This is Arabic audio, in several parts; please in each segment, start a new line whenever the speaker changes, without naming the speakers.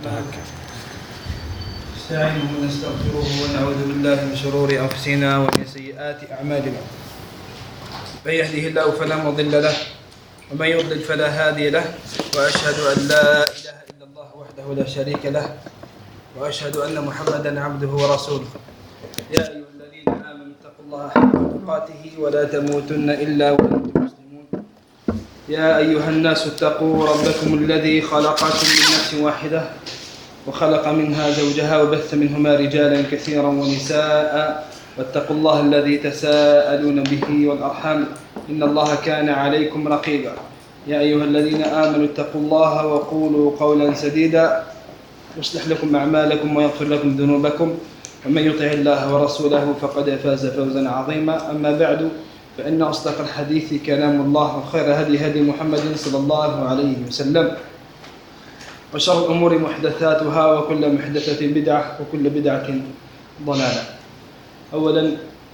نستعينه ونستغفره ونعوذ بالله من شرور أنفسنا ومن سيئات أعمالنا. من يهده الله فلا مضل له ومن يضلل فلا هادي له، وأشهد أن لا إله إلا الله وحده لا شريك له، وأشهد أن محمدا عبده ورسوله. يا أيها الذين آمنوا اتقوا الله حق تقاته ولا تموتن إلا وأنتم مسلمون. يا أيها الناس اتقوا ربكم الذي خلقكم من نفس واحدة وخلق منها زوجها وبث منهما رجالا كثيرا ونساء، واتقوا الله الذي تساءلون به والأرحام إن الله كان عليكم رقيبا. يا أيها الذين آمنوا اتقوا الله وقولوا قولا سديدا يصلح لكم أعمالكم ويغفر لكم ذنوبكم، ومن يطع الله ورسوله فقد فاز فوزا عظيما. أما بعد، فإن أصدق الحديث كلام الله، وخير هدي محمد صلى الله عليه وسلم، وشر الأمور محدثاتها، وكل محدثة بدعة، وكل بدعة ضلالة. أولا،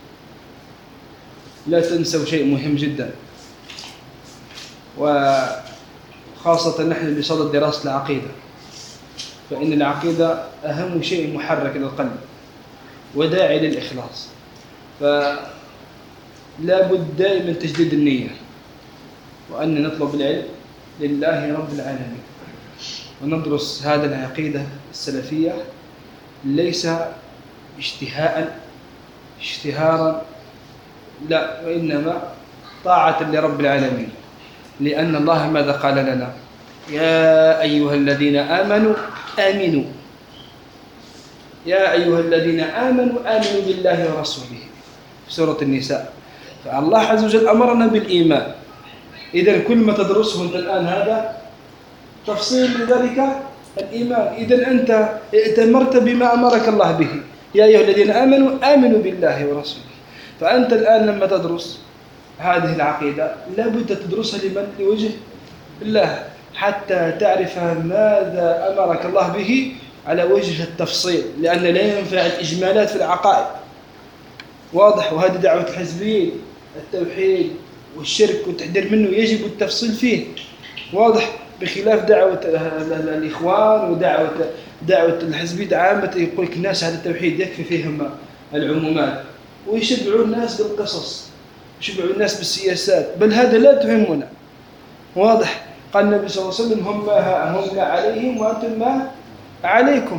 لا تنسوا شيء مهم جدا، وخاصة نحن بصدد دراسة العقيدة، فإن العقيدة أهم شيء محرك للقلب وداعي للإخلاص، فلا بد دائما تجديد النية، وأن نطلب العلم لله رب العالمين، وندرس هذه العقيدة السلفية ليس اشتهارا، لا، وإنما طاعة لرب العالمين، لأن الله ماذا قال لنا؟ يا أيها الذين آمنوا آمنوا، يا أيها الذين آمنوا بالله ورسوله في سورة النساء. فالله عز وجل أمرنا بالإيمان. إذن كل ما تدرسه أنت الآن هذا تفصيل لذلك الإيمان. إذن أنت ائتمرت بما أمرك الله به، يا أيها الذين آمنوا بالله ورسوله. فأنت الآن لما تدرس هذه العقيدة لابد تدرسها لوجه الله، حتى تعرف ماذا أمرك الله به على وجه التفصيل، لأن لا ينفع الإجمالات في العقائد، واضح؟ وهذه دعوة الحزبيين، التوحيد والشرك والتحذير منه يجب التفصيل فيه، واضح؟ بخلاف دعوة الإخوان ودعوة الحزبية عامة، يقول لك الناس هذا التوحيد يكفي فيهم العمومات، ويشبعوا الناس بالقصص، يشبعوا الناس بالسياسات، بل هذا لا تهمنا، واضح؟ قال النبي صلى الله عليه وسلم هم لا عليهم وأنتم ما عليكم،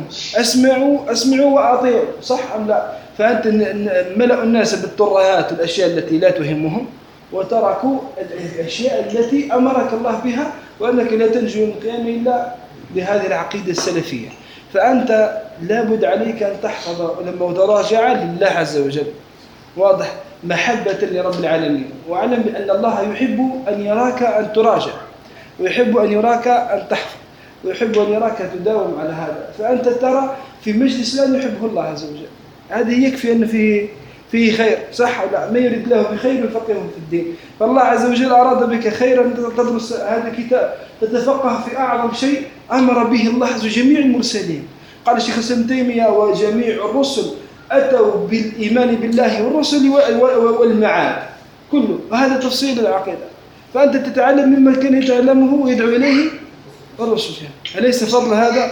أسمعوا وأطيعوا، صح أم لا؟ فأنت ملأوا الناس بالترهات والأشياء التي لا تهمهم، وتركوا الأشياء التي أمرك الله بها، وأنك لا تنجو يوم القيامة إلا بهذه العقيدة السلفية. فأنت لابد عليك أن تحفظ لما تراجع لله عز وجل، واضح؟ محبة لرب العالمين، واعلم بأن الله يحب أن يراك أن تراجع، ويحب أن يراك أن تحفظ، ويحب أن يراك تداوم على هذا. فأنت ترى في مجلس لا يحبه الله عز وجل، هذه يكفي أن فيه خير، صح ولا لا؟ ما يريد الله بخير يفقهه في الدين. فالله عز وجل أراد بك خيرا، تدرس هذا الكتاب، تتفقه في أعظم شيء أمر به الله عز وجل جميع المرسلين. قال الشيخ ابن تيمية وجميع الرسل أتوا بالإيمان بالله والرسل والمعاد كله، وهذا تفصيل العقيدة. فأنت تتعلم مما كان يتعلمه ويدعو إليه الرسل، أليس فضل هذا؟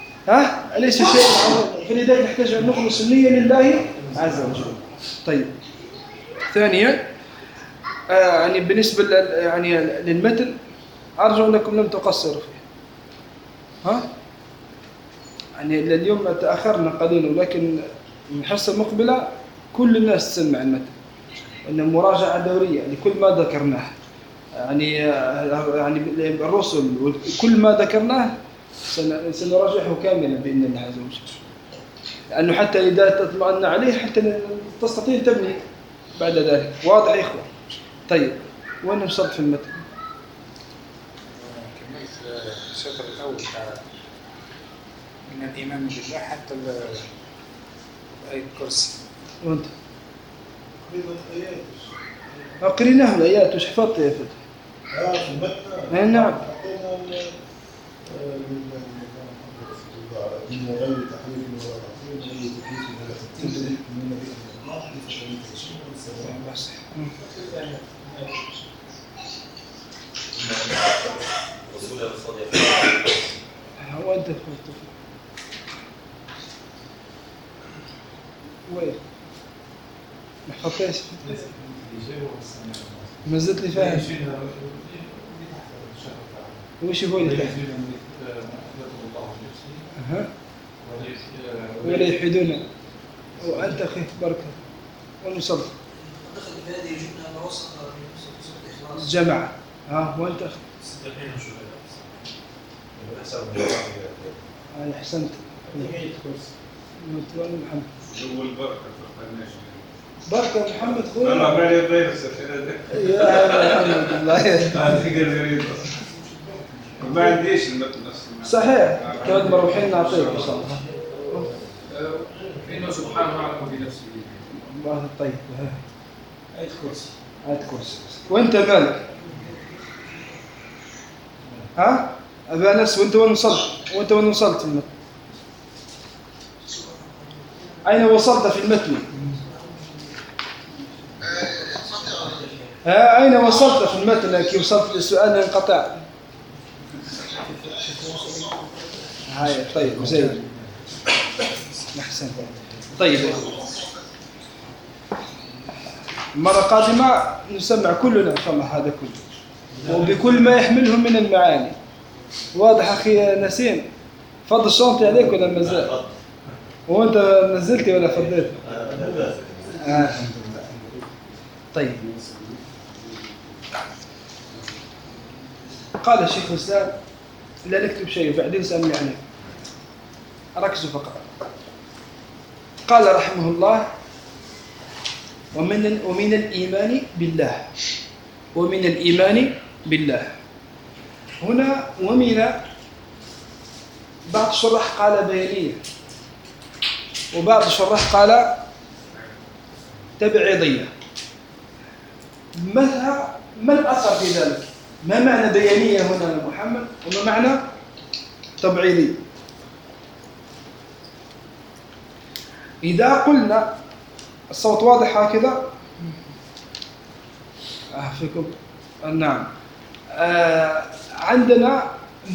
أليس شيء عظيم؟ فلذلك نحتاج أن نخلص النية لله عز وجل. طيب، ثانيا، يعني بالنسبة للمتن، أرجو أنكم لم تقصروا فيه. يعني اليوم تأخرنا قليلا، ولكن من الحصة المقبلة كل الناس تسمع المتن، وأن مراجعة دورية لكل ما ذكرناه، يعني الرسل وكل ما ذكرناه سنراجعه كاملا بإذن الله عز وجل، لأنه حتى إذا تطمئن عليه حتى تستطيع تبني بعد ذلك، واضح يا إخوة؟ طيب، وين وصلت في المتن؟
كملت الشطر الأول من الإيمان بالله حتى آية الكرسي.
وأنت؟ قريناه الآيات، وش حفظت يا فتح؟
في المتن؟
نعم.
من غير تحريف ولا تعطيل غير تكليف ولا تبديل من النبي صلى الله عليه وسلم.
هو أنت فهمت. وين؟ ما حفظتهاش. ما زلت لي فاهم. وش هو اللي فاهم؟ ولا يحيدون وأنت خيف بركة ونصلي.
دخل في هذه الجملة أن وصف الإخلاص.
جمع. وأنت أحسنت. محمد.
جو البركة فقدناش.
بركة محمد خويا.
لا ما عليه غير
يا محمد الله.
هذه غريبة. ما عنديش المتن أصلا.
صحيح. كمان مروحين نعطيك إن شاء الله.
إنه سبحانه أعلم بنفسه.
الله طيب.
آية كرسي.
آية كرسي. وأنت مالك؟ أبا أنس وأنت وين وصلت المتن؟ أين وصلت في المتن؟ أين وصلت في المتن كي وصلت للسؤال ينقطع؟ هاي طيب زين. أحسن. طيب المرة القادمة نسمع كلنا إن شاء الله هذا كله وبكل ما يحمله من المعاني. واضح أخي نسيم؟ فضل الشنطي عليك ولا مازال؟ وأنت نزلتي ولا فضيت؟ الحمد لله. طيب قال الشيخ الإسلام لا نكتب شيء وبعدين سألني عنه. ركزوا فقط. قال رحمه الله ومن الإيمان بالله. ومن الإيمان بالله هنا ومن بعض الشراح قال بيانية وبعض الشراح قال تبعيضية. ما الأثر في ذلك؟ ما معنى بيانية هنا يا محمد وما معنى تبعيضية؟ إذا قلنا الصوت واضح هكذا فيكم نعم عندنا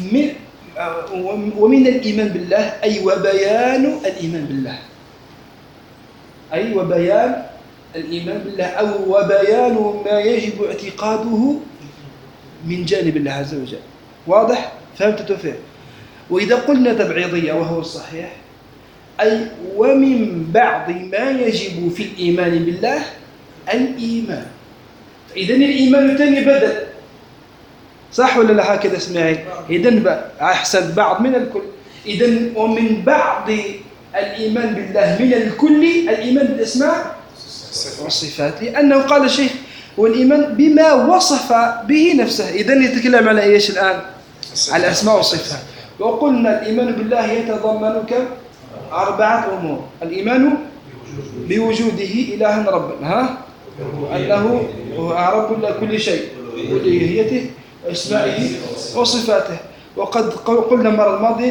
ومن الإيمان بالله أي وبيان الإيمان بالله أي وبيان الإيمان بالله أو وبيان ما يجب اعتقاده من جانب الله عز وجل. واضح؟ فهمت توفيق؟ وإذا قلنا تبعيضية وهو الصحيح أي ومن بعض ما يجب في الإيمان بالله الإيمان. إذن الإيمان الثاني بدل صح ولا لا؟ هكذا اسمعي. إذن أحسن بعض من الكل. إذن ومن بعض الإيمان بالله من الكل الإيمان بالأسماء والصفات لأنه قال الشيخ والإيمان بما وصف به نفسه. إذن يتكلم على إيش الآن؟ على الأسماء والصفات. وقلنا الإيمان بالله يتضمن كم؟ 4 أمور. الإيمان بوجوده إلها ربا أنه رب كل شيء ألوهيته وأسمائه وصفاته. وقد قلنا المرة الماضية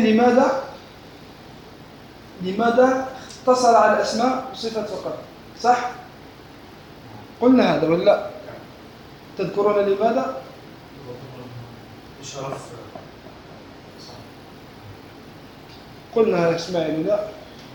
لماذا اقتصر على الأسماء والصفات فقط؟ صح؟ قلنا هذا ولا تذكرون لماذا؟
شرف.
قلنا اسمعي لا
لأنه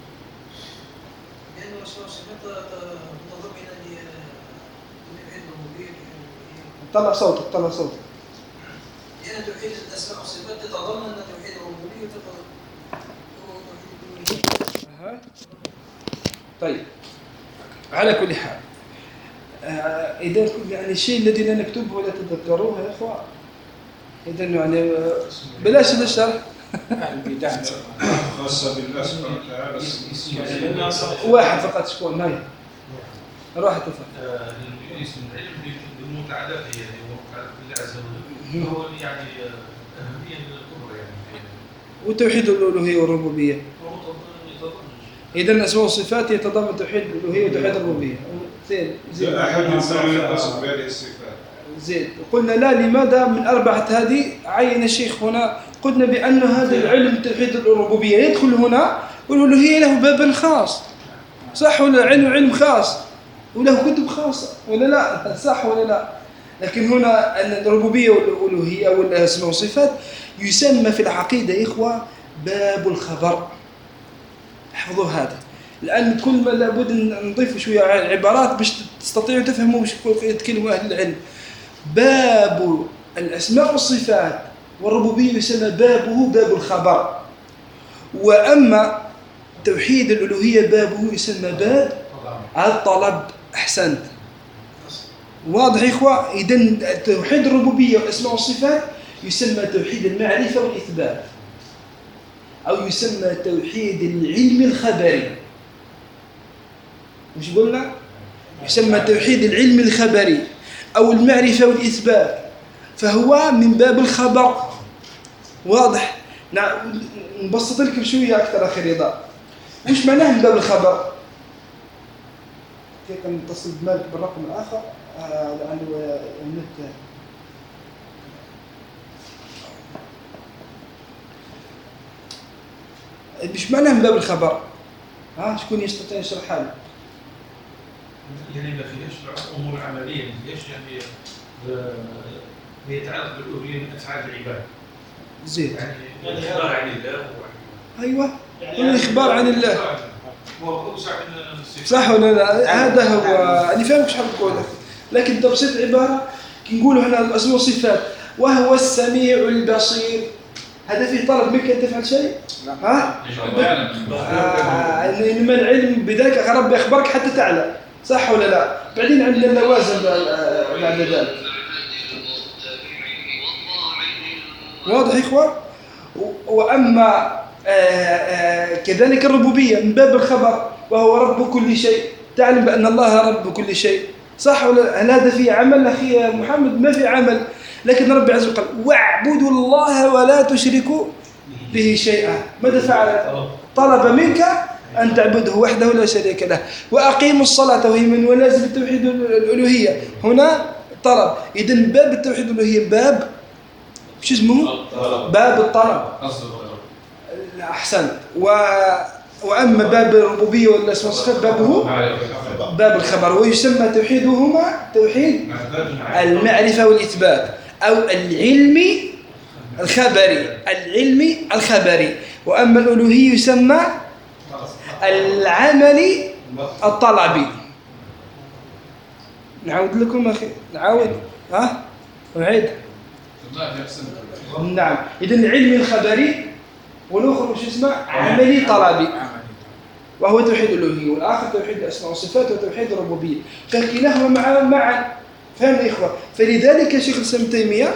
صفات متضمنة للعلم المبين.
طلع صوتك.
لأن توحيد الأسماء والصفات تتضمن توحيد الربوبية وتتضمن توحيد الألوهية.
طيب على كل حال إذا يعني الشيء الذي لا نكتبه ولا تتذكروه يا إخوة إذن يعني بلاش الشرح.
البدع
خاصة بالله سبحانه وتعالى.
واحد فقط شكون ماي روح تفضل.
اسم العلم بالمتعلق يعني ومتعلق بالله عز وجل هو يعني أهمية من الكبرى يعني.
وتوحيد الألوهية والربوبية. إذن الأسماء والصفات يتضمن توحيد الألوهية وتوحيد الربوبية. زين.
أحد إنسان يتصف بهذه الصفات.
زين. قلنا لا لماذا من 4 هذه عين الشيخ هنا. قلنا بأن هذا العلم توحيد الربوبية يدخل هنا والألوهية له باب خاص صح ولا علم خاص وله كتب خاصة ولا لا؟ صح ولا لا؟ لكن هنا أن الربوبية والألوهية والأسماء والصفات يسمى في العقيدة يا إخوة باب الخبر. احفظوا هذا لأن كل ما لابد نضيف شوية عبارات باش تستطيعوا تفهموا وش يتكلموا أهل العلم. باب الأسماء والصفات والربوبية يسمى بابه باب الخبر، وأما توحيد الألوهية بابه يسمى باب الطلب. أحسنت، واضح يا إخوة؟ إذن توحيد الربوبية والأسماء والصفات يسمى توحيد المعرفة والإثبات، أو يسمى توحيد العلم الخبري. وش قلنا؟ يسمى توحيد العلم الخبري أو المعرفة والإثبات، فهو من باب الخبر. واضح؟ نبسط لكم شوية أكثر أخي رضا. وش معناه من باب الخبر؟ كيف نتصل بمالك بالرقم الآخر لأنه النت. مش معناه من باب الخبر؟ شكون يستطيع يشرحها لي؟
يعني ما فيهاش امور عمليه، ما فيهاش يعني ما يتعلق بالالوهيه من افعال العباد.
زين.
يعني الاخبار عن الله
ايوه، الاخبار عن الله
هو اوسع من الصفات.
صح ولا لا؟ هذا هو. انا فاهم وش حاب تقول، لكن تبسيط عباره كي نقولوا هنا الاسماء والصفات وهو السميع البصير، هذا فيه طلب منك ان تفعل شيء؟ انما العلم بذلك ربي اخبرك حتى تعلم، صح ولا لا؟ بعدين عندنا اللوازم بعد ذلك. واضح يا اخوه؟ واما كذلك الربوبيه من باب الخبر، وهو رب كل شيء، تعلم بان الله رب كل شيء، صح ولا لا؟ هل هذا فيه عمل اخي محمد؟ ما في عمل، لكن ربي عز وجل واعبدوا الله ولا تشركوا به شيئا. ماذا فعل؟ طلب منك أن تعبده وحده لا شريك له، وأقيموا الصلاة وهي من ولازم التوحيد الألوهية. هنا طلب. إذن باب التوحيد الألوهية باب شو اسمه؟ باب الطلب. أحسنت. وأما باب الربوبية والأسماء والصفات بابه باب الخبر، ويسمى توحيدهما توحيد المعرفة والإثبات أو العلم الخبري. العلم الخبري. وأما الألوهية يسمى العمل الطلبي. نعود لكم أخي، نعود نعيد. نعم. إذن العلم الخبري والآخر وش اسمه؟ عملي طلبي، وهو توحيد الألوهية، والآخر توحيد الأسماء والصفات وتوحيد الربوبية، فكلاهما معا. فهم يا إخوة؟ فلذلك شيخ الإسلام ابن تيمية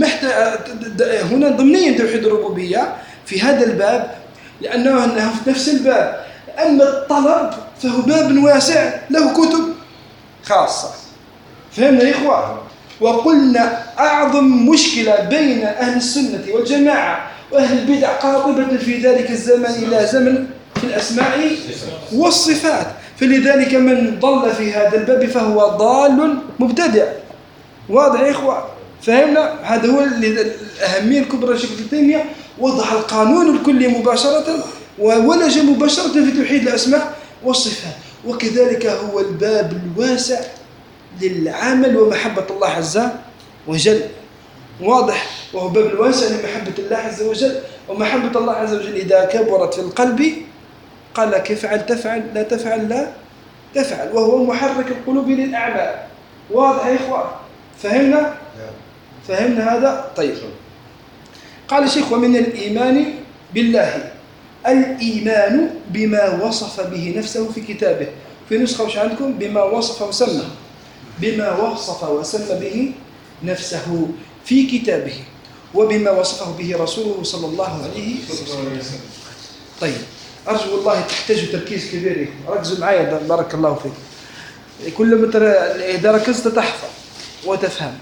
هنا ضمنيا توحيد الربوبية في هذا الباب، لأنه في نفس الباب. أما الطلب فهو باب واسع له كتب خاصة. فهمنا يا إخوة؟ وقلنا أعظم مشكلة بين أهل السنة والجماعة وأهل البدع قاطبة في ذلك الزمن إلى زمن في الأسماء والصفات، فلذلك من ضل في هذا الباب فهو ضال مبتدع. واضح يا إخوة؟ فهمنا؟ هذا هو الأهمية الكبرى لشيخ ابن تيمية، وضع القانون الكلي مباشرة وولج مباشرة في توحيد الأسماء والصفات. وكذلك هو الباب الواسع للعمل ومحبة الله عز وجل. واضح؟ وهو باب الواسع لمحبة الله عز وجل، ومحبة الله عز وجل إذا كبرت في القلب قال لك افعل تفعل، لا تفعل لا تفعل، وهو محرك القلوب للأعمال. واضح يا إخوة؟ فهمنا؟ فهمنا هذا؟ طيب. قال الشيخ ومن الإيمان بالله الإيمان بما وصف به نفسه في كتابه. في نسخة وش عندكم؟ بما وصف وسمى، بما وصف وسمى به نفسه في كتابه، وبما وصفه به رسوله صلى الله عليه وسلم. طيب، أرجو الله تحتاج تركيز كبير، ركزوا معي بارك الله فيك. كلما إذا ركزت تحفظ وتفهم.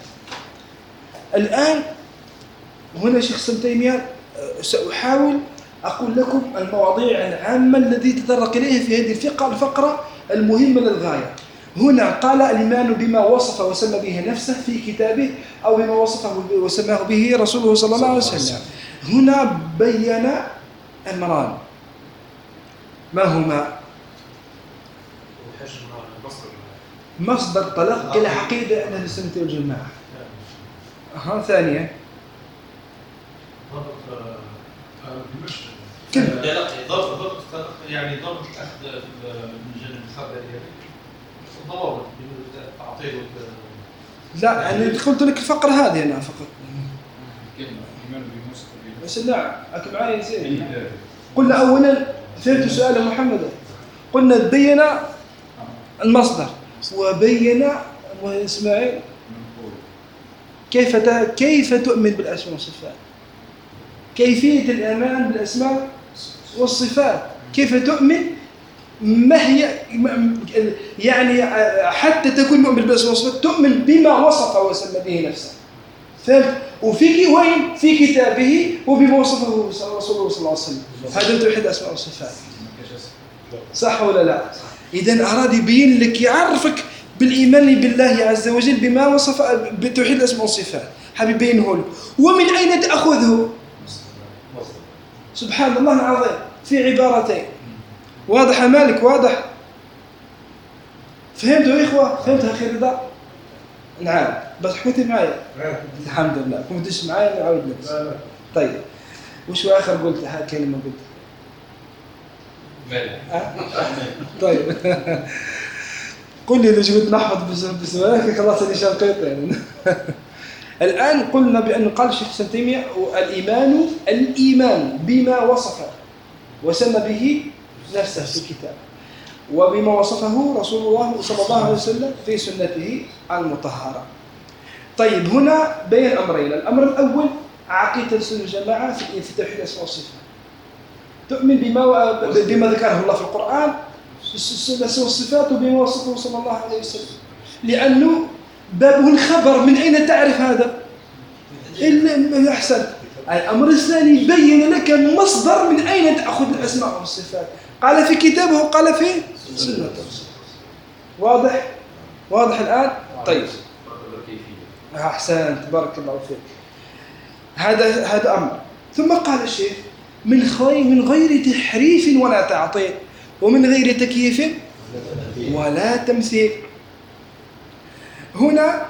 الآن هنا شيخ ابن تيمية سأحاول أقول لكم المواضيع العامة التي تطرق إليها في هذه الفقرة المهمة للغاية. هنا قال الإيمان بما وصف وسمى به نفسه في كتابه، أو بما وصفه وسماه به رسوله صلى الله عليه وسلم. هنا بين أمران، ما هما؟ مصدر تلقي العقيدة أهل السنة والجماعة. ثانيا
لا ضبط يعني ضبط الأخذ من جانب الخبر يعني الضوابط التعطيل
لا أنا قلت لك الفقرة هذه أنا فقط.
الإيمان بموسى
بس لا أكل معي زين. قلنا أولا فهمت سؤال محمد. قلنا بين المصدر وبين إسماعيل كيف تؤمن بالأسماء والصفات، كيفية الإيمان بالأسماء والصفات، كيف تؤمن، ما هي يعني حتى تكون مؤمن بالأسماء والصفات تؤمن بما وصف وسمى به نفسه. فهمت؟ وفي وين في كتابه وبما وصفه رسوله صلى الله عليه وسلم. هذا توحيد الأسماء والصفات. صح ولا لا؟ إذن أراد يبين لك يعرفك بالإيمان بالله عز وجل بما وصف بتوحيد الأسماء والصفات. حبيب يبينه لك. ومن أين تأخذه؟ سبحان الله العظيم في عبارتين. واضح مالك؟ واضح؟ فهمتوا يا إخوة؟ فهمتها أخي رضا؟ نعم بس حكيتي معي الحمد لله. كنتش معي نعود لك. طيب وش آخر قلت كلمة قلت؟ طيب قل لي إذا جبت نحفظ بسؤالك خلاص اللي شنقيط يعني. الآن قلنا بأن قال الشيخ ابن تيمية الإيمان بما وصف وسمى به نفسه في الكتاب وبما وصفه رسول الله صلى الله عليه وسلم في سنته المطهرة. طيب هنا بين أمرين. الأمر الأول عقيدة السنة والجماعة في توحيد الأسماء والصفات. تؤمن بما ذكره الله في القرآن الأسماء والصفات وبما وصفه صلى الله عليه وسلم، لأنه بابه الخبر. من أين تعرف هذا؟ إلا أحسن. الأمر الثاني يبين لك المصدر من أين تأخذ الأسماء والصفات. قال في كتابه وقال في سنة الرسول. واضح؟ واضح الآن؟ طيب أحسن تبارك الله فيك. هذا أمر. ثم قال الشيخ من غير تحريف ولا تعطيل ومن غير تكييف ولا تمثيل. هنا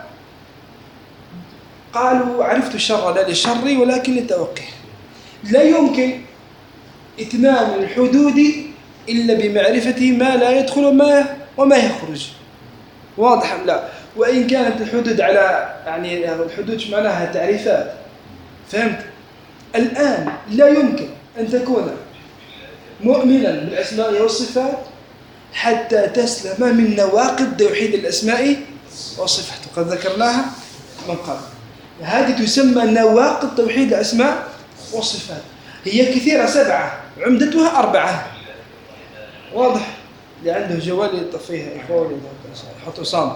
قالوا عرفت الشر لا للشر ولكن للتوقيه. لا يمكن إتمام الحدود إلا بمعرفة ما لا يدخل وما يخرج. واضح أم لا؟ وإن كانت الحدود على يعني الحدود معناها تعريفات. فهمت؟ الآن لا يمكن أن تكون مؤمنا بالأسماء والصفات حتى تسلم من نواقض توحيد الأسماء والصفات وقد ذكرناها من قبل. هذه تسمى نواقض توحيد الأسماء والصفات. هي كثيرة 7 عمدتها 4. واضح؟ اللي عنده جوال يطفيها يحاول يحطه صامت.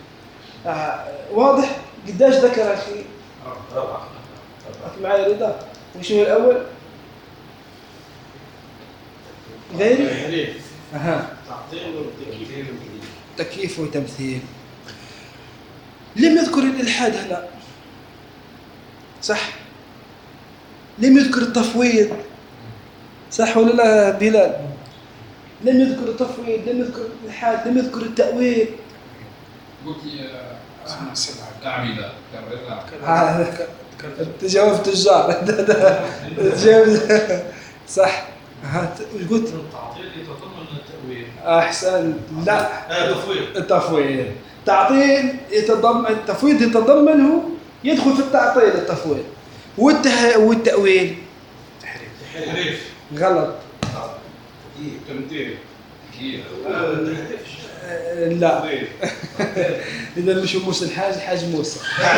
واضح؟ قداش ذكر أخي؟
4
معي رضا. وش هو الأول؟ غير تكييف وتمثيل. لم يذكر الإلحاد هنا صح؟ لم يذكر التفويض صح ولا لا بلال؟ لم يذكر التفويض، لم يذكر الإلحاد، لم يذكر التأويل.
قلت أعمدة
تجاوب تجار تجاوب صح. قلت
التعطيل يتضمن التأويل.
أحسن. لا
التفويض
تعطيل يتضمن التفويض يتضمنه يدخل في التعطيل التفويض والتأويل
تحريف
غلط.
تمثيل
لا إذا مش موسى الحاج موسى.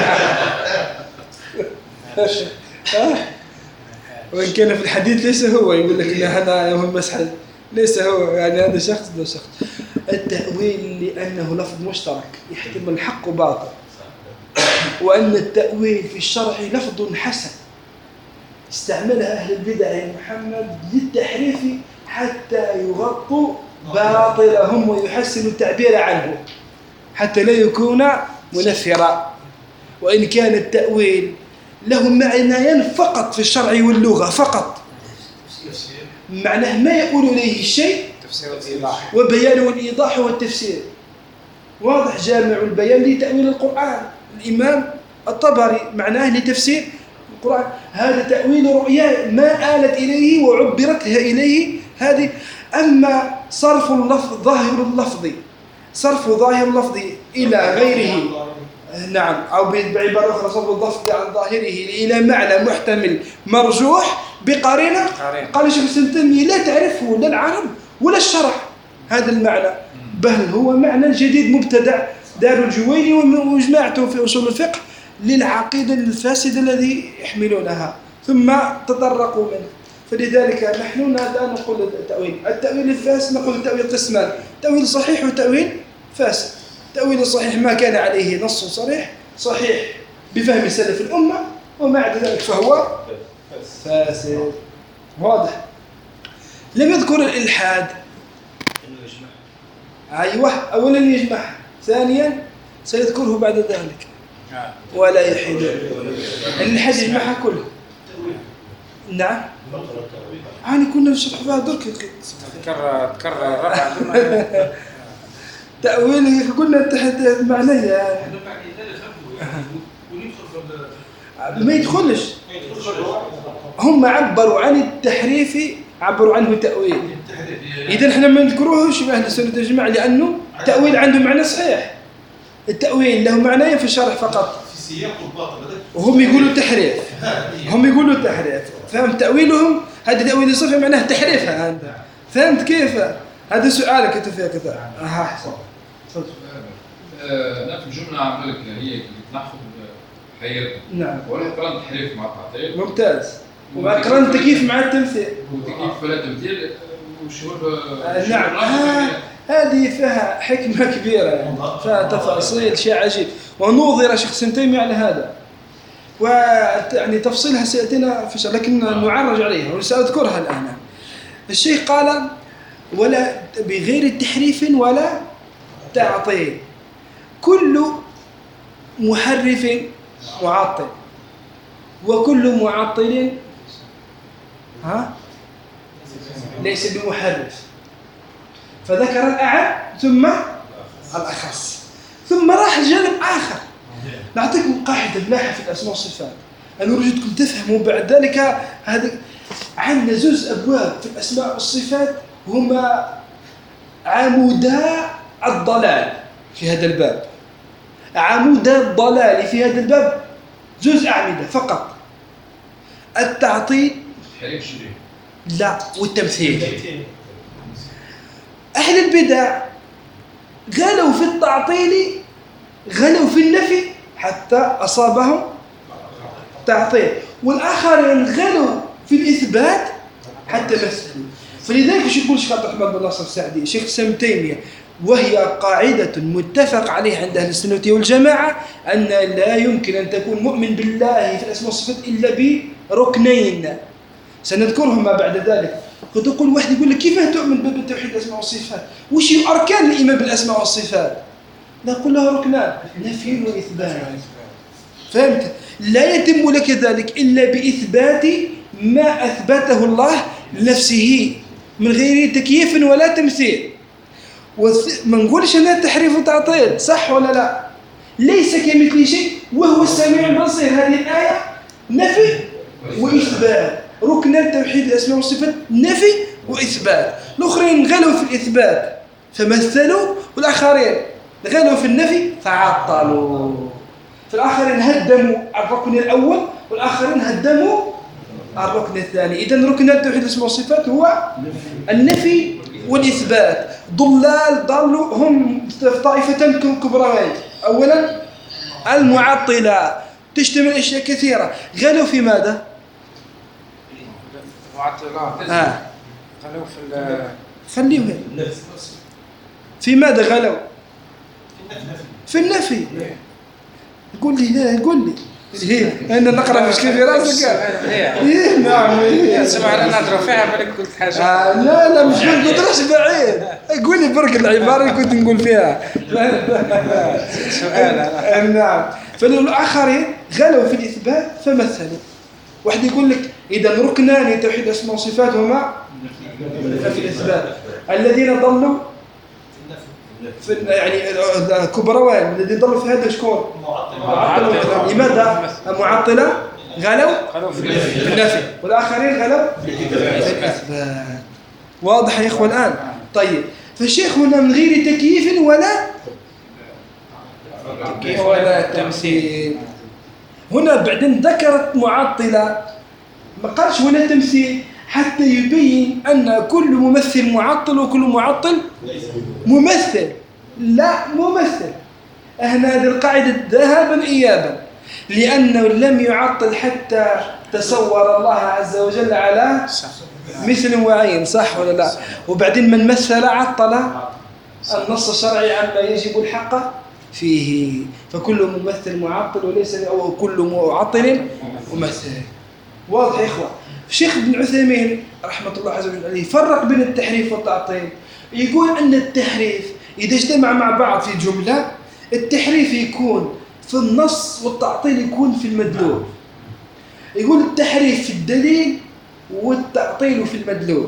وإن كان في الحديث ليس هو يقول لك لا هذا يوم مسح ليس هو يعني هذا شخص ده شخص. التأويل لأنه لفظ مشترك يحتمل الحق وباطل، وأن التأويل في الشرع لفظ حسن استعملها أهل البدع يا محمد للتحريف حتى يغطوا باطلهم ويحسنوا التعبير عنه حتى لا يكون منفرا. وإن كان التأويل له معنيان فقط في الشرع واللغة فقط، معناه ما يقول إليه الشيء وبيان والإيضاح والتفسير. واضح؟ جامع البيان لتأويل القرآن الإمام الطبري معناه لتفسير القرآن. هذا تأويل رؤيا ما آلت إليه وعبرتها إليه هذه. أما صرف اللفظ صرف ظاهر اللفظ إلى غيره، نعم، أو بعبارة أخرى صرف اللفظ عن ظاهره إلى معنى محتمل مرجوح بقرينة، قال الشيخ الإسلام ابن تيمية لا تعرفه لا العرب ولا الشرع هذا المعنى، بل هو معنى جديد مبتدع دار الجويني وجماعته في أصول الفقه للعقيدة الفاسدة الذي يحملونها ثم تطرقوا منه. فلذلك نحن لا نقول التأويل الفاسد، نقول التأويل قسمان: تأويل صحيح وتأويل فاسد. التأويل الصحيح ما كان عليه نص صريح صحيح بفهم سلف الأمة، وما عدا ذلك فهو فاسد. واضح؟ لم يذكر الإلحاد. أيوة، أولا يجمع، ثانيا سيذكره بعد ذلك ولا يحيد. الإلحاد يجمعها كلها. نعم، أنا كنا نشرح فيها درك
تكرر ربع
تأويل قلنا تحت معناه ما يدخلش. هم عبروا عن التحريف، عبروا عنه تأويل. إذا احنا ما نذكروهش أهل السنة والجماعة لأنه التأويل عنده معنى صحيح. التأويل له معنى في الشرح فقط،
في سياق الباطل،
وهم يقولوا تحريف. هم يقولوا تحريف. فهم تأويلهم هذا تأويل الصفة معناه تحريفها. أنت فهمت كيف؟ هذا سؤالك أنت فيها كذا. أحسن.
نفس الجملة عم لك هي بتنحف حياتنا.
نعم.
ولا قرن تحريف مع التعطيل.
ممتاز. وقرن تكييف مع التمثيل.
وتكييف ولا تمثيل وشهور.
نعم. هذه فيها حكمة كبيرة يعني. فيها تفاصيل شيء عجيب، ونوظر شيخ ابن تيمية على هذا، ويعني تفصيلها سيأتينا في شرح، لكن نعرج عليها وسأذكرها الآن. الشيخ قال: ولا بغير التحريف ولا تعطيل. كل محرف معطل، وكل معطل ليس بمحرف. فذكر الأعم ثم الأخص، ثم راح جانب آخر. نعطيكم قاعدة ملاحة في الأسماء والصفات، أنا أريدكم تفهموا بعد ذلك. هذا عندنا زوز أبواب في الأسماء والصفات هما عمودا الضلال في هذا الباب. عمودا الضلال في هذا الباب زوز أعمدة فقط: التعطيل لا والتمثيل. أهل البدع غلوا في التعطيل، غلوا في النفي حتى أصابهم تعطيل، والآخرين غلوا في الإثبات حتى مثلوا. فلذلك شو يقول الشيخ عبد الرحمن بن ناصر السعدي شيخ الإسلام ابن تيمية، وهي قاعدة متفق عليها عند أهل السنة والجماعة، أن لا يمكن أن تكون مؤمن بالله في الأسماء والصفات إلا بركنين سنذكرهما بعد ذلك. قد يقول واحد يقول لك: كيف تؤمن بالتوحيد الأسماء والصفات؟ وش أركان الإيمان بالأسماء والصفات؟ نقول له ركنان: نفي وإثبات. فهمت؟ لا يتم لك ذلك إلا بإثبات ما أثبته الله لنفسه من غير تكييف ولا تمثيل. ما نقولش أنها تحريف وتعطيل، صح ولا لا؟ ليس كمثل شيء وهو السميع البصير. هذه الآية نفي وإثبات، ركن توحيد الأسماء والصفات نفي وإثبات. الآخرين غلوا في الإثبات فمثلوا، والآخرين غلوا في النفي فعطلوا. فالآخرين هدموا الركن الأول والآخرين هدموا الركن الثاني. إذن ركن توحيد الأسماء والصفات هو النفي والإثبات. ضلال ضلوا هم طائفتان كبرى. أولا المعطلة تشتمل أشياء كثيرة، غلوا في ماذا؟
معطلات. غلوا
خليهم في ماذا غلوا؟ في النفي. قول لي أنا نقرأ مشكلة في راسك. نعم.
سمعنا نهضروا فيها بالك قلت حاجة.
لا مش قلت راس بعيد. قول لي برك العبارة اللي كنت نقول فيها.
سؤال.
نعم. فالآخرين غلوا في الإثبات فمثلوا. واحد يقول لك: إذا ركنان توحيد الأسماء والصفات هما في الإثبات. الذين ضلوا في يعني كبروان الذين ضلوا في هذا شكون؟ لماذا؟ المعطلة غلوا في النفي والآخرين غلوا في الإثبات. واضح يا إخوة الآن؟ طيب فالشيخ هنا من غير تكييف ولا تمثيل. هنا بعدين ذكرت معطلة، ما قالش ولا تمثيل حتى يبين أن كل ممثل معطل وكل معطل ممثل. لا ممثل. هنا هذه القاعدة ذهابا إيابا، لأنه لم يعطل حتى تصور الله عز وجل على مثل وعين، صح ولا لا؟ وبعدين من مثل عطل النص الشرعي عما يجب الحق فيه، فكل ممثل معطل وليس أو كل معطل ممثل. واضح يا إخوة؟ الشيخ ابن عثيمين رحمة الله عز وجل عليه فرق بين التحريف والتعطيل. يقول أن التحريف إذا اجتمع مع بعض في جملة، التحريف يكون في النص والتعطيل يكون في المدلول. يقول التحريف في الدليل والتعطيل في المدلول.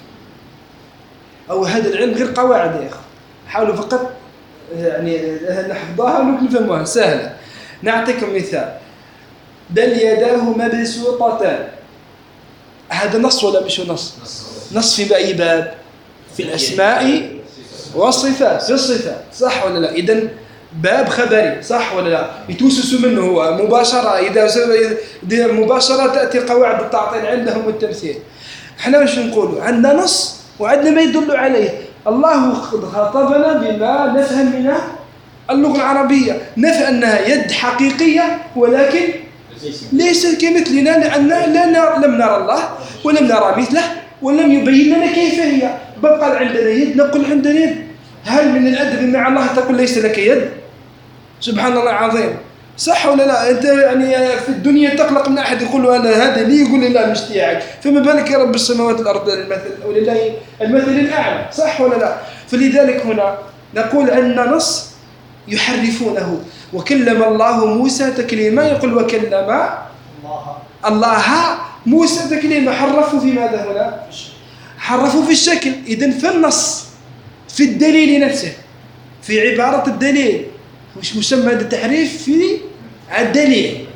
أو هذا العلم غير قواعد يا أخي، حاولوا فقط يعني نحفظها ونفهمها سهلة. نعطيكم مثال: بل يداه مبسوطتان. هذا نص ولا مش نص؟ نص في أي باب؟ في الأسماء والصفات، في الصفات، صح ولا لا؟ إذن باب خبري، صح ولا لا؟ يتوسس منه هو مباشرة. إذا مباشرة تأتي قواعد التعطيل عندهم والتمثيل. احنا وش نقول؟ عندنا نص وعندنا ما يدل عليه. الله خاطبنا بما نفهم من اللغة العربية، نفهم أنها يد حقيقية ولكن ليس كمثلنا، لأننا لم نرى الله ولم نرى مثله ولم يبين لنا كيف هي. بقى عندنا يد نقول عندنا يد. هل من الأدب مع الله تقول ليس لك يد؟ سبحان الله العظيم، صح ولا لا؟ أنت يعني في الدنيا تقلق من أحد يقول له أنا هذا لي، يقول لي لا مش تاعك، فما بالك يا رب السماوات والأرض المثل ولله المثل الأعلى، صح ولا لا؟ فلذلك هنا نقول أن نص يحرفونه. وكلم الله موسى تكليما، يقول وكلم الله موسى تكليما. حرفوا في ماذا هنا؟ حرفوا في الشكل. إذن في النص، في الدليل نفسه، في عبارة الدليل، مش مسمى هذا التحريف في الدليل.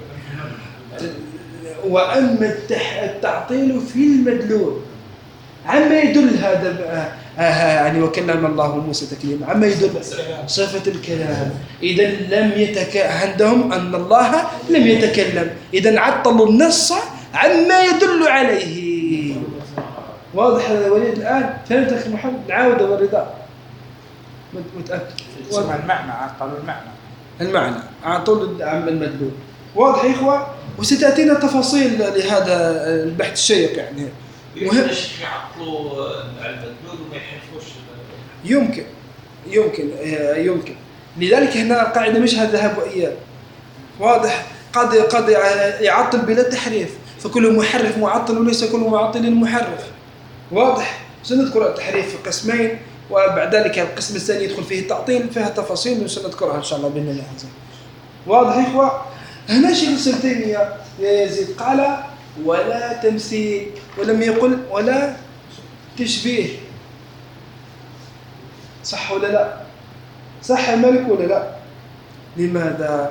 وأما التعطيل في المدلول عما يدل هذا يعني وكلم الله موسى تكليما، عما يدل صفة الكلام. إذا لم عندهم أن الله لم يتكلم، إذا عطلوا النص عما يدل عليه. واضح هذا وليد الآن؟ فهمت أخي محمد؟ نعاود والرضا متأكد.
المعنى عطلوا
المعنى عطلوا المدلول. واضح يا إخوة؟ وستأتينا تفاصيل لهذا البحث الشيق يعني.
مهم يعطلوا المدلول وما يحرفوش.
يمكن. لذلك هنا القاعدة مش هذا ذهاب وإياب. واضح؟ قد يعطل بلا تحريف، فكل محرف معطل وليس كل معطل محرف. واضح؟ سنذكر التحريف في قسمين، وبعد ذلك القسم الثاني يدخل فيه التعطيل، فيها تفاصيل وسنذكرها إن شاء الله بإذن الله عز وجل. واضح يا إخوة؟ هنا شيخ الإسلام تيمية يا يزيد قال ولا تمثيل، ولم يقل ولا تشبيه. صح ولا لا؟ صح يا مالك ولا لا؟ لماذا؟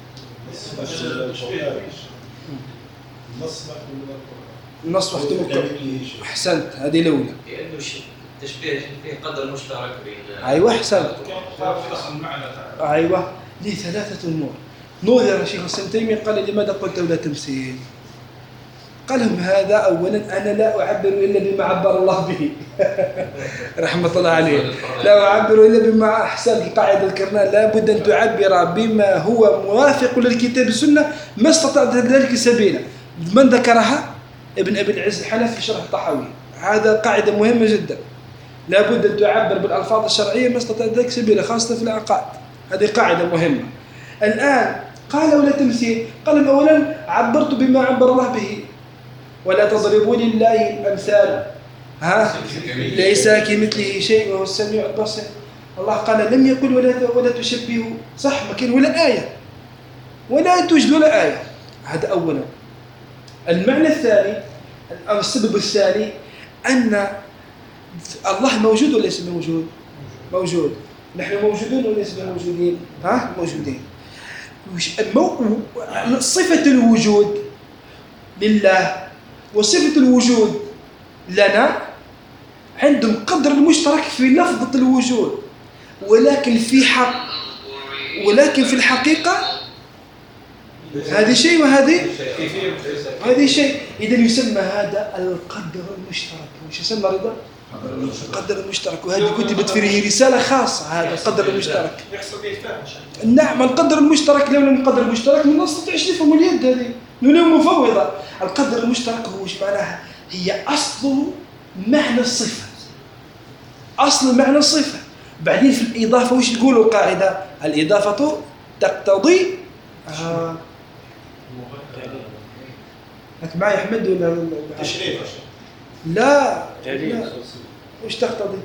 النص محتوى القرآن. أحسنت، هذه الأولى.
لأنه التشبيه فيه قدر مشترك بين.
أيوة أحسنت.
المعنى.
أيوة، لي ثلاثة أمور. نظر شيخ الإسلام تيمية قال لماذا قلت ولا تمثيل؟ قال لهم هذا أولا أنا لا أعبر إلا بما عبر الله به رحمة الله عليه. لا أعبر إلا بما أحسن القاعدة الكرناء، لا بد أن تعبر بما هو موافق للكتاب والسنة ما استطعت ذلك سبيلا. من ذكرها؟ ابن أبي العز الحنفي في شرح الطحاوي. هذا قاعدة مهمة جدا، لا بد أن تعبر بالألفاظ الشرعية ما استطعت ذلك سبيلا، خاصة في العقائد. هذه قاعدة مهمة. الآن قال ولا تمثيل، قال أولا عبرت بما عبر الله به، ولا تضربوا لله الأمثال ليس كمثله شيء وهو السميع البصير. الله قال لم يقل ولا تشبهوا، صح، ما كان ولا آية ولا توجد ولا آية. هذا أولا. المعنى الثاني أو السبب الثاني أن الله موجود ولا ليس موجود؟ موجود. نحن موجودون ولا ليس موجودين؟ موجودين. صفة الوجود لله، وصفة الوجود لنا عندهم قدر المشترك في لفظة الوجود، ولكن في الحقيقة هذه شيء وهذه شيء. إذا يسمى هذا القدر المشترك. وش يسمى رضا؟ القدر المشترك. وهذه كتبت فيه رسالة خاصة، هذا القدر المشترك.
يحصل به فهم.
نعم، القدر المشترك لو لم القدر المشترك ما نستطيعش نفهم اليد هذه، نحن مفوضة. القدر المشترك هو وش معناها؟ هي أصل معنى الصفة، أصل معنى الصفة. بعدين في الإضافة وش تقولوا القاعدة؟ الإضافة تقتضي هاك معي أحمد ولا
تشريف.
لا وش تقتضي؟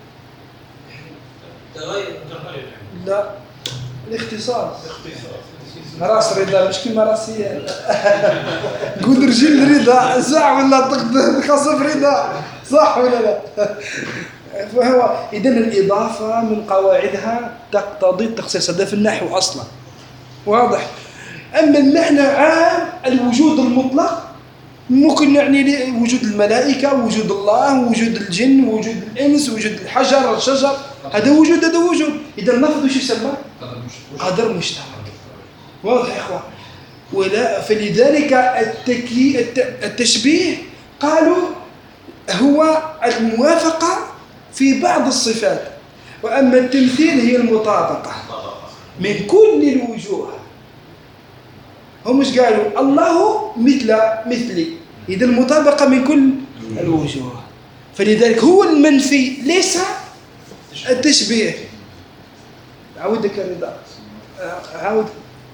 تغير.
لا، الاختصاص. راس رضا مش كيما راسي. قول رجل رضا صح ولا تخصف رضا صح ولا لا؟ فهو إذن الإضافة من قواعدها تقتضي التخصيص، هذا في النحو أصلا واضح. أما المعنى عام الوجود المطلق ممكن يعني وجود الملائكة، وجود الله، وجود الجن، وجود الإنس، وجود الحجر، الشجر، هذا وجود. إذا اللفظ وش يسمى؟ قدر مشترك. واضح يا إخوة؟ ولا فلذلك التشبيه قالوا هو الموافقة في بعض الصفات، وأما التمثيل هي المطابقة من كل الوجوه. هم مش قالوا الله مثلي، إذا المطابقة من كل الوجوه. فلذلك هو المنفي ليس التشبيه. عودك يا رضا، عود.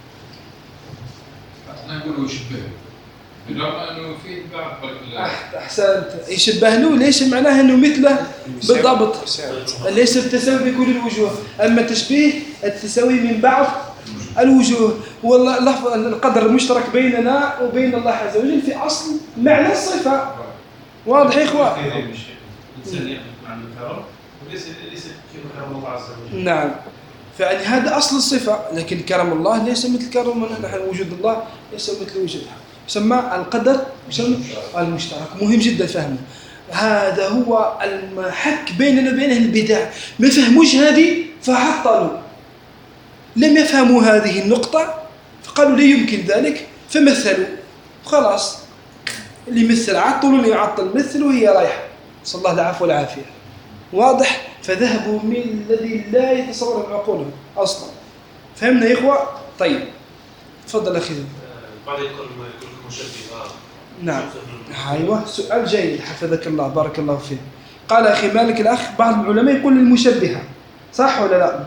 نقول يشبه بالرغم أنه في بعض
أحسنت، يشبه له ليش معناه أنه مثله بالضبط، ليس التساوي بكل الوجوه. أما التشبيه التساوي من بعض الوجوه. والله القدر المشترك بيننا وبين الله عز وجل في أصل معنى الصفة. واضح يا إخوة؟
الإنسان يأخذ معنى الكرم وليس كرم الله عز وجل.
نعم، فيعني هذا أصل الصفة، لكن كرم الله ليس مثل كرمنا نحن، وجود الله ليس مثل وجودنا. يسمى القدر المشترك. مهم جدا فهمه. هذا هو المحك بيننا وبين أهل البدع، ما فهموش هذه فعطلوا، لم يفهموا هذه النقطة فقالوا لا يمكن ذلك فمثلوا. خلاص اللي مثل عطلوا، اللي يعطل مثل وهي رايحة، صلى الله العفو والعافية. واضح؟ فذهبوا من الذي لا يتصور بعقولهم أصلا. فهمنا يا إخوة؟ طيب تفضل أخي.
بعد يكون مشبهة.
نعم، أيوة، سؤال جيد حفظك الله، بارك الله فيك. قال أخي مالك الأخ بعض العلماء يقول المشبهة، صح ولا لا؟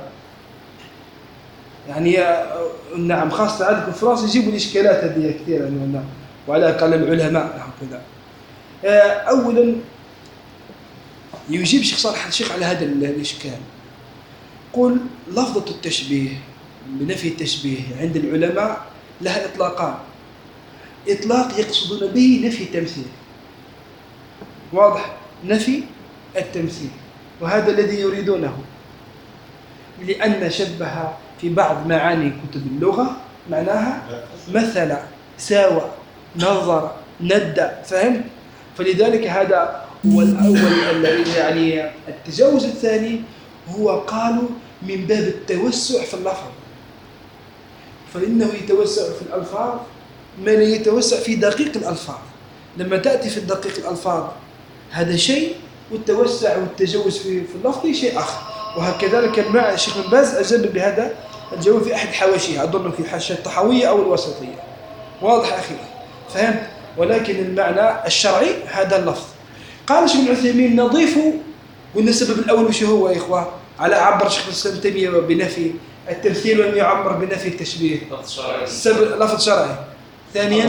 يعني نعم، خاصة عندكم في فرنسا يجيبوا الإشكالات هذه كثيرة، نعم، وعلى قال العلماء نعم كذا. أولا يجيب الشيخ صالح الشيخ على هذا الإشكال، قل لفظة التشبيه بنفي التشبيه عند العلماء لها إطلاقان. إطلاق يقصدون به نفي التمثيل، واضح، نفي التمثيل، وهذا الذي يريدونه، لأن شبه في بعض معاني كتب اللغة معناها مثل، ساوى، نظر، ندى، فهم؟ فلذلك هذا هو الأول. يعني التجاوز الثاني هو قالوا من باب التوسع في اللفظ، فإنه يتوسع في الألفاظ ما لا يتوسع في دقيق الألفاظ. لما تأتي في الدقيق الألفاظ هذا شيء، والتوسع والتجاوز في اللفظ شيء آخر. وهكذا كان مع الشيخ بن باز أجاب بهذا الجواب في أحد حواشيه، أظن في الحاشية الطحاوية أو الوسطية. واضح أخي؟ فهمت؟ ولكن المعنى الشرعي هذا اللفظ. قال الشيخ ابن عثيمين نضيف، قلنا السبب الأول وش هو يا إخوة؟ على عبر الشيخ الإسلام تيمية بنفي التمثيل، ولم يعبر بنفي التشبيه. السبب لفظ شرعي. ثانيا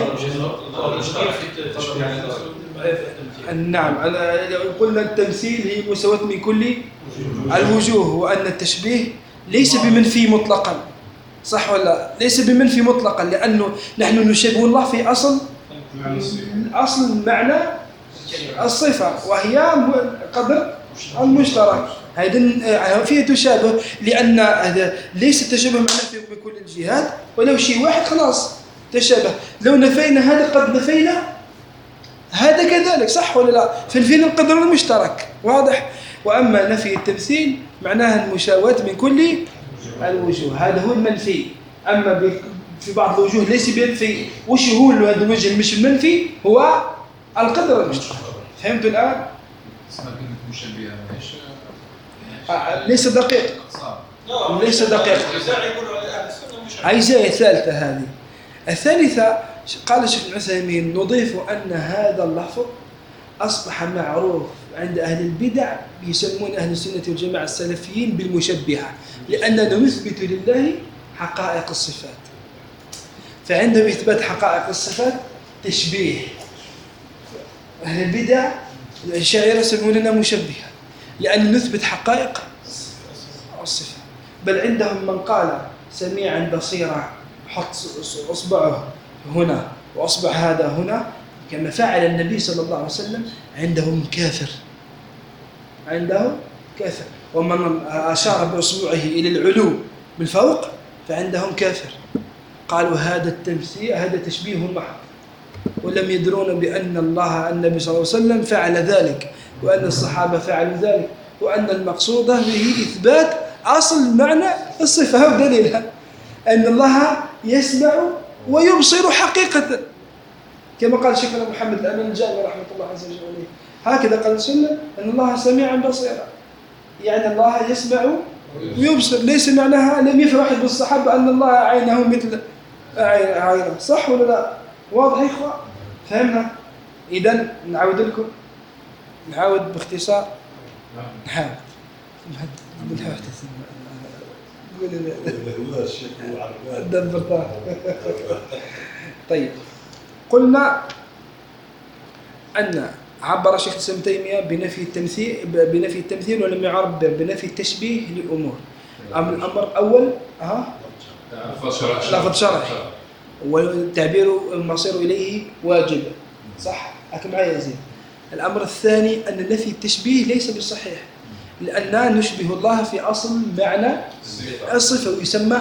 نعم، قلنا التمثيل هي مساواة من كل الوجوه، وأن التشبيه ليس بمنفي مطلقا، صح ولا؟ ليس بمنفي مطلقا، لأنه نحن نشبه الله في أصل معنى الصفة، وهي قدر المشترك. هذا فيه تشابه، لأن هذا ليس التشابه معنا في كل الجهات، ولو شيء واحد خلاص تشابه. لو نفينا هذا قد نفينا هذا كذلك صح ولا لا؟ فالفين القدر المشترك واضح. وأما نفي التمثيل معناها المساواة من كل الوجوه، هذا هو المنفي. أما في بعض الوجوه ليس بينفي. وش هو هذا الوجه مش المنفي؟ هو القدر المشترك. فهمتوا الآن؟
اسمها كلمة مشبهة ماهيش
ليس دقيق، ليس دقيق. هاي زي الثالثة. هذه الثالثة قال الشيخ ابن عثيمين نضيف أن هذا اللفظ أصبح معروف عند أهل البدع، يسمون أهل السنة والجماعة السلفيين بالمشبهة، لأننا نثبت لله حقائق الصفات، فعندهم إثبات حقائق الصفات تشبيه. أهل البدع الأشاعرة يسموننا مشبهة لأن نثبت حقائق الصفات. بل عندهم من قال سميعا بصيرا، حط أصبعه هنا وأصبع هذا هنا كما فعل النبي صلى الله عليه وسلم، عندهم كافر، عندهم كافر. ومن أشار بأصبعه إلى العلو من فوق فعندهم كافر. قالوا هذا التمثيل، هذا تشبيه محض، ولم يدرون بأن الله النبي صلى الله عليه وسلم فعل ذلك، وأن الصحابة فعلوا ذلك، وأن المقصود به إثبات أصل معنى الصفة. هو دليلها أن الله يسمع ويبصر حقيقة، كما قال شيخنا محمد الأمين الجامي رحمة الله عز وجل عليه. هكذا قال السنة أن الله سميعا بصيرا، يعني الله يسمع ويبصر. ليس معناها لم يفهم واحد بالصحابة أن الله عينه مثل عينه، صح ولا لا؟ واضح يا إخوة؟ فهمنا؟ إذن نعود لكم، نعود باختصار. نحاول طيب، قلنا أن عبر الشيخ ابن تيمية بنفي التمثيل ولم يعبر بنفي التشبيه لأمور. الأمر الأول لفظ شرعي، والتعبير المصير إليه واجب، صح؟ أكمل معي يا زين. الأمر الثاني أن نفي التشبيه ليس بالصحيح، لأننا نشبه الله في أصل معنى الصفة، ويسمى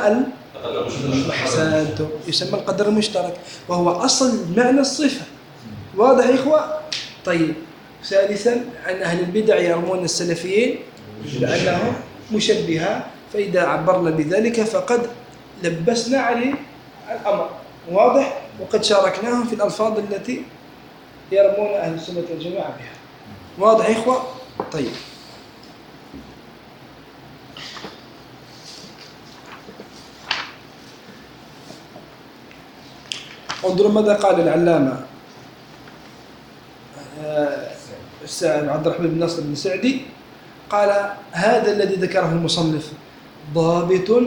يسمى القدر المشترك، وهو أصل معنى الصفة. واضح يا إخوة؟ طيب، ثالثا أن أهل البدع يرمون السلفيين بأنهم مشبهة، فإذا عبرنا بذلك فقد لبسنا عليه الأمر. واضح؟ وقد شاركناهم في الألفاظ التي يرمون أهل السنة والجماعة بها. واضح يا إخوة؟ طيب، انظروا ماذا قال العلامة عبد الرحمن بن ناصر بن سعدي. قال هذا الذي ذكره المصنف ضابط،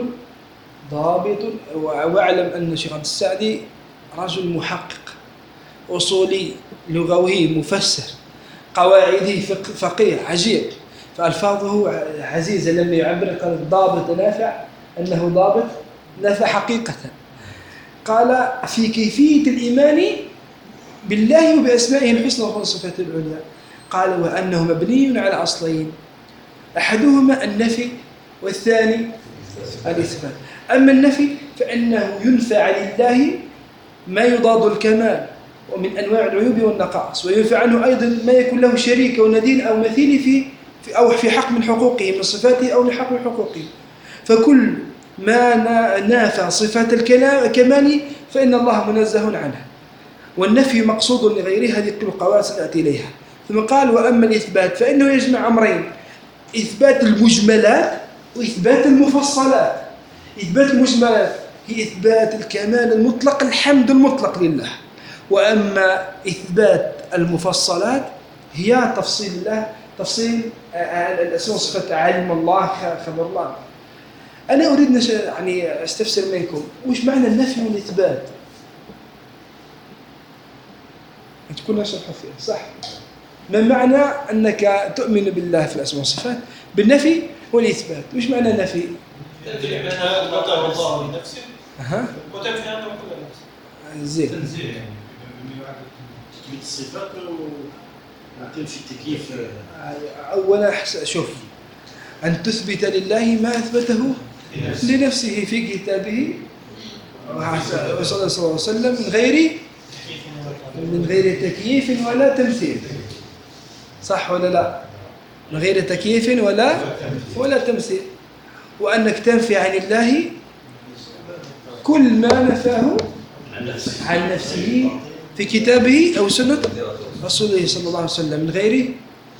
واعلم أن الشيخ عبد السعدي رجل محقق أصولي لغوي مفسر قواعده فقيه عجيب، فألفاظه عزيزة. لما يعبر قال ضابط نافع، أنه ضابط نافع حقيقة. قال في كيفية الإيمان بالله وبأسمائه الحسنى وصفاته العليا، قال وأنه مبني على أصلين، أحدهما النفي والثاني الإثبات. أما النفي فإنه ينفع لله ما يضاد الكمال ومن أنواع العيوب والنقائص، وينفع عنه أيضا ما يكون له شريك أو نذير أو مثيل في حق من حقوقه من صفاته أو لحق من حقوقه. فكل ما نافى صفات الكمال فإن الله منزه عنها، والنفي مقصود لغيره. هذه كل القواعد سنأتي إليها. ثم قال وأما الإثبات فإنه يجمع أمرين: إثبات المجملات وإثبات المفصلات. إثبات المجملات هي إثبات الكمال المطلق، الحمد المطلق لله. وأما إثبات المفصلات هي تفصيل الله، تفصيل الأسماء والصفات، علم الله، خبر الله. أنا أريد يعني أستفسر منكم وش معنى النفي والإثبات؟ أنت كلنا شرحوا فيها صح؟ ما معنى أنك تؤمن بالله في الأسماء والصفات بالنفي والإثبات؟ وش معنى النفي؟
تنفي عنه الله لنفسه وتنفي عنه كل نفس.
زين.
تنزيه يعني
تثبيت الصفات وتنفي التكييف.
أولا شوف، أن تثبت لله ما أثبته لنفسه في كتابه وصلى الله عليه وسلم من غير من غير تكييف ولا تمثيل، صح ولا لا؟ من غير تكييف ولا تمثيل. وأنك تنفي عن الله كل ما نفاه عن نفسه في كتابه أو سنة رسوله صلى الله عليه وسلم من غير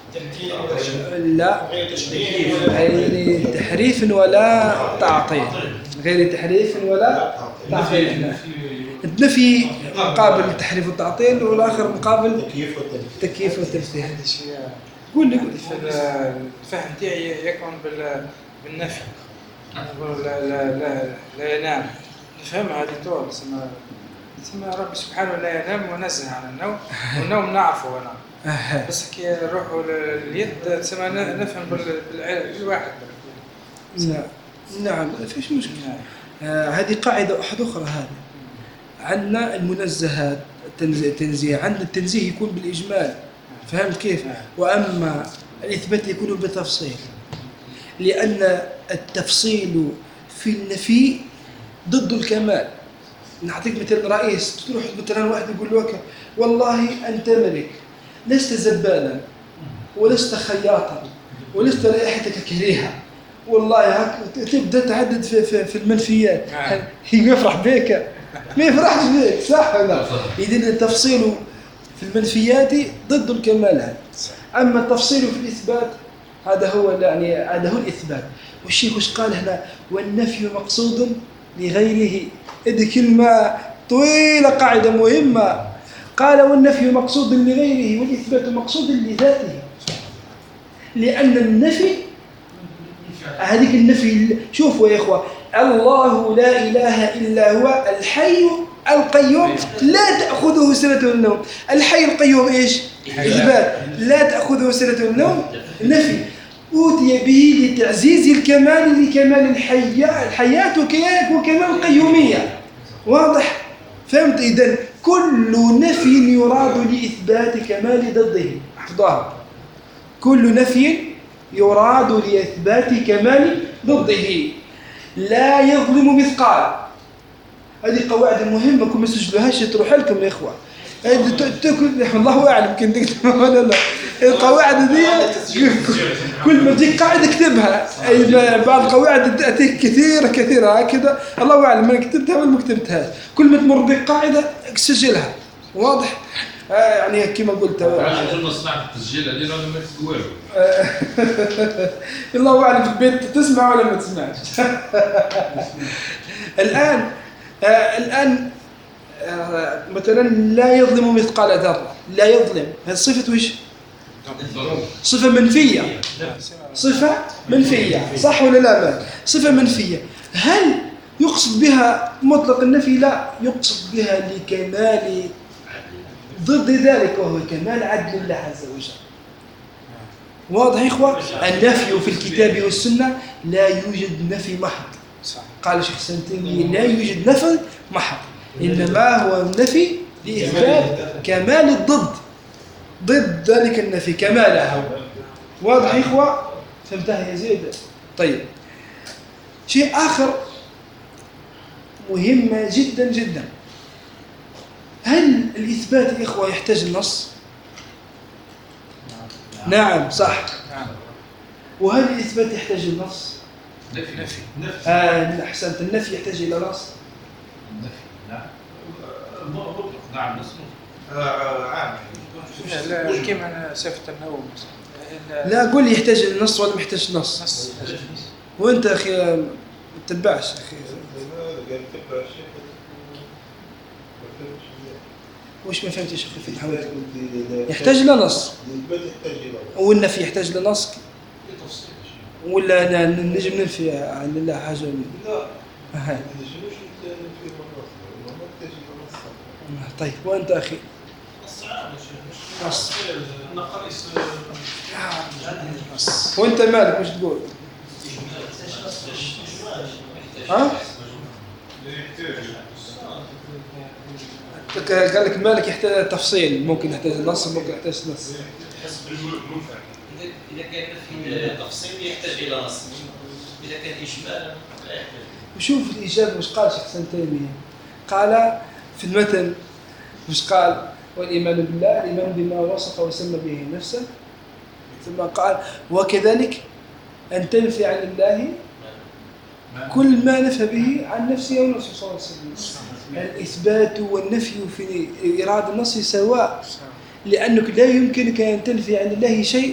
لا غير تحريف ولا تعطيل، غير تحريف ولا تعطيل. النفي مقابل التحريف والتعطيل، والآخر مقابل التكييف والتمثيل. قول لي
الفهم تاعي يكمن بالنفي. نقول لا ينام، نفهمها هذه طول. ثم رب سبحانه لا ينام ونزه عن النوم، والنوم نعرفه أنا. بس كي نروحوا لليد تسمى نفهم بالواحد.
نعم ما فيش مشكلة. هذه قاعدة أخرى. هذه عندنا المنزهات التنزيه، عندنا التنزيه يكون بالإجمال، فهمت كيف؟ وأما الإثبات يكون بالتفصيل، لأن التفصيل في النفي ضد الكمال. نعطيك مثل رئيس، تروح مثلا واحد يقول لك والله أنت ملك، لست زبالا ولست خياطا ولست رائحتك كريهة، والله تبدأ تعدد في المنفيات. يفرح بك؟ ما يفرحش بك، صح ولا؟ إذن التفصيل في المنفيات ضد الكمال. أما التفصيل في الإثبات هذا هو الإثبات. والشيخ وش قال هنا؟ والنفي مقصود لغيره. هذه كلمة طويلة، قاعدة مهمة. قال والنفي مقصود لغيره والإثبات مقصود لذاته. لأن النفي هذيك النفي، شوفوا يا إخوة، الله لا إله إلا هو الحي القيوم لا تأخذه سنة والنوم. الحي القيوم إيش؟ إثبات. لا تأخذه سنة والنوم نفي. أوتي به لتعزيز الكمال لكمال الحياة وكمال القيومية. واضح؟ فهمت؟ إذن كل نفي يراد لإثبات كمال ضده. احفظها. كل نفي يراد لإثبات كمال ضده. لا يظلم مثقال. هذه قواعد مهمة، كل ما تسجلوهاش تروح لكم يا إخوة. الله أعلم كنت تكتبها ولا لا. القواعد دي كل ما تجيك قاعدة اكتبها. بعض القواعد تأتيك كثيرة هكذا، الله أعلم أنا كتبتها ولا ما كتبتهاش. كل ما تمر بك قاعدة سجلها. واضح؟ يعني كما قلت
عشان صناعة التسجيل هذه ولا ما تقولوا.
الله أعلم في البيت تسمع ولا ما تسمعش. الآن مثلا لا يظلم مثقال ذرة. لا يظلم هذه صفة وش؟ صفة منفية. صفة منفية، صح ولا لا؟ صفة منفية. هل يقصد بها مطلق النفي؟ لا، يقصد بها لكمال ضد ذلك، وهو كمال عدل الله عز وجل. واضح يا إخوة؟ النفي في الكتاب والسنة لا يوجد نفي محض. قال الشيخ السنتيني لا يوجد نفي محض، إنما هو النفي لإثبات كمال الضد، ضد ذلك النفي كمالها. واضح يا إخوة؟ فهمتها يا زيد؟ طيب، شيء آخر مهم جدا جدا. هل الإثبات يا إخوة يحتاج النص؟ نعم صح. وهل الإثبات يحتاج النص؟
نفي.
أحسنت. النفي يحتاج إلى نص.
النفي نعم. مطلق نعم نص.
عام. لا كيما أنا صفة النوم.
لا قول لي يحتاج النص ولا محتاج نص؟ وأنت أخي ما تتبعش أخي. وش ما فهمتش أخي في الحوار؟ يحتاج لنص. والنفي يحتاج لنص ولا نجم ننفي عن الله حاجة؟ لا. طيب وأنت أخي؟ نص. وأنت مالك وش تقول؟ ها؟ قال لك مالك يحتاج تفصيل، ممكن يحتاج نص ممكن يحتاج نص.
إذا كان في تفصيل يحتاج إلى نص، إذا كان إجمالا لا يحتاج.
وشوف الإجابة وش قال شيخ سنتيمية؟ قال في المتن وش قال؟ والإيمان بالله الإيمان بما وصف وسمى به نفسه، ثم قال وكذلك أن تنفي عن الله كل ما نفى به عن نفسه ونفسه صلى الله عليه وسلم. الإثبات والنفي في إرادة النص سواء، لأنك لا يمكنك أن تنفي عن الله شيء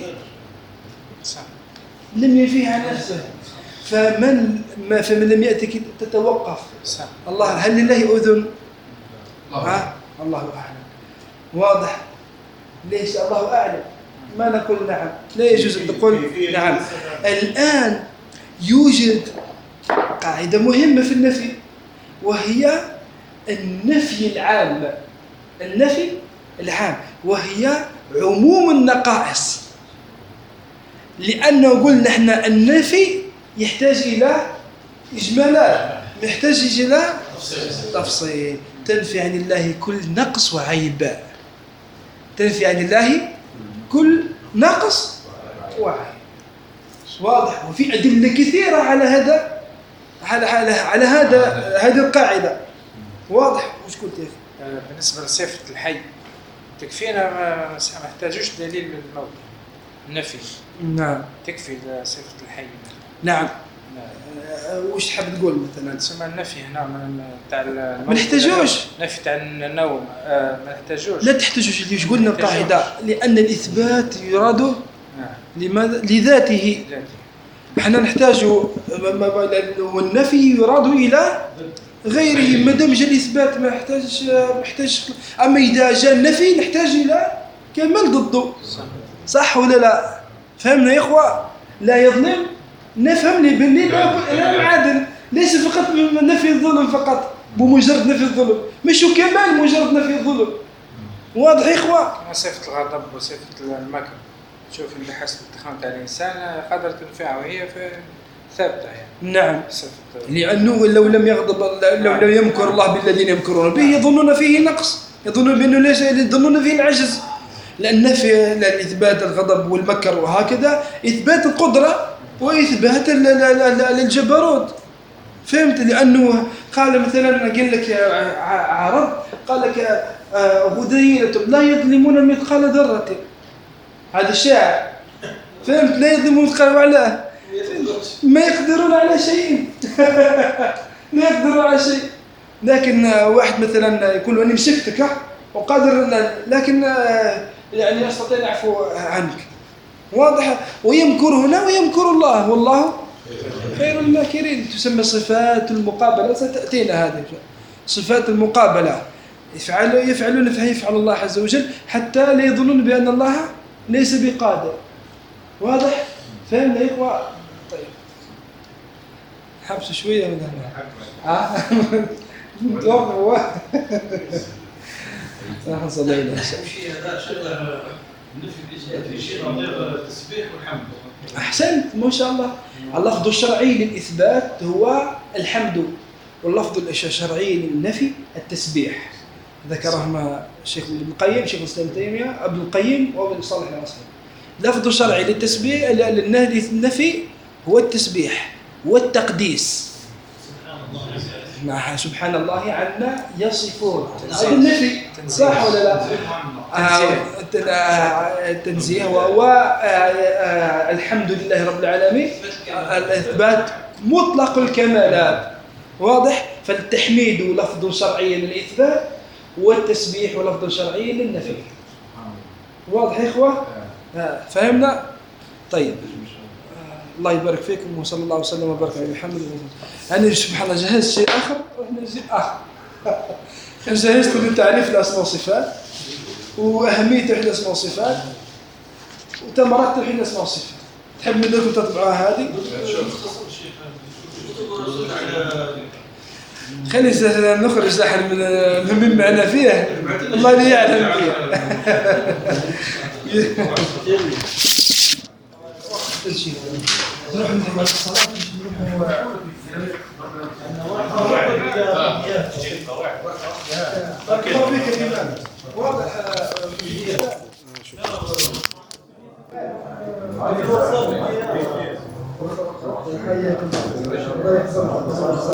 لم ينفيه عن نفسه. فمن لم يأتك تتوقف. الله هل لله أذن؟ الله أعلم. واضح؟ ليش الله أعلم؟ ما نقول نعم، لا يجوز أن تقول نعم. الآن يوجد قاعدة مهمة في النفي، وهي النفي العام. النفي العام وهي عموم النقائص، لأنه قلنا احنا النفي يحتاج إلى إجمالات، يحتاج إلى تفصيل. تنفي عن الله كل نقص وعيب، تنفي عن الله كل نقص وعيب. واضح؟ وفي أدلة كثيرة على هذا، على هذه القاعدة. واضح؟ وش قلت يا أخي؟
بالنسبة لصفة الحي تكفينا، ما نحتاجوش دليل من الموت. النفي
نعم
تكفي لصفة الحي.
نعم. وش تحب تقول مثلا؟
تسمى النفي هنا تاع
ما نحتاجوش
نفي تاع النوم، ما نحتاجوش.
لا تحتاجوش. اللي قلنا القاعدة لأن الإثبات يراد لماذا؟ لذاته. احنا نحتاج، والنفي يراد إلى غيره. ما دام جاء الإثبات ما محتاج. أما إذا جاء النفي نحتاج إلى كمال ضده. صح ولا لا؟ فهمنا يا إخوة؟ لا يظلم نفهم لي باللي لا عادل. ليس فقط نفي الظلم فقط، بمجرد نفي الظلم، مش كمال مجرد نفي الظلم. واضح يا إخوة؟
صفة الغضب وصفة المكر، شوف اللي حسب التخان تاع الإنسان قدر تنفعه وهي ثابتة يعني.
نعم، لأنه لو لم يغضب، لو لم يمكر الله بالذين يمكرون به يظنون فيه نقص، يظنون بأنه ليس، يظنون فيه العجز. لأن في إثبات الغضب والمكر وهكذا إثبات القدرة وإثبات الجبروت. فهمت؟ لأنه قال مثلا قال لك عرض، قال لك غديرة لا يظلمون مثقال ذرة. هذا الشاعر. فهمت؟ لا يظلمون مثقال، وعلاه ما يقدرون على شيء. لا يقدرون على شيء. لكن واحد مثلا يقول أني مسكتك وقادر، لكن يعني يستطيع يعفو عنك. واضح؟ ويمكر هنا ويمكر الله، والله خير الماكرين. تسمى صفات المقابلة، ستأتينا هذه صفات المقابلة. يفعلون فيفعل الله عز وجل حتى لا يظنون بأن الله ليس بقادر. واضح؟ فهمنا يا إخوة؟ طيب حبس شوية من هنا. توقفوا. نحن صلينا. أحسنت ما شاء الله. اللفظ الشرعي للإثبات هو الحمد، واللفظ الشرعي للنفي التسبيح. ذكرهما الشيخ ابن القيم، شيخ الإسلام تيمية، ابن القيم وابن صالح العصري. لفظ الشرعي للتسبيح للنفي هو التسبيح والتقديس. مع سبحان الله عنا يصفون، هذا النفي صح ولا لا؟ التنزيه والحمد لله رب العالمين الإثبات مطلق الكمالات. واضح؟ فالتحميد لفظ شرعي للإثبات، والتسبيح لفظ شرعي للنفي. واضح يا إخوة؟ فهمنا؟ طيب الله يبارك فيكم، وصلى الله وسلم وبارك على محمد. أنا سبحان الله جهزت شيء آخر وإحنا نجيب آخر. جهزت للتعريف الأسماء والصفات وأهمية توحيد الأسماء والصفات وتمرات توحيد الأسماء والصفات. تحب منكم تطبعوها هذه؟ خلينا نخرج نحن من معنى فيها، الله لا يعلم فيها. نروح نحن الصلاة واضح.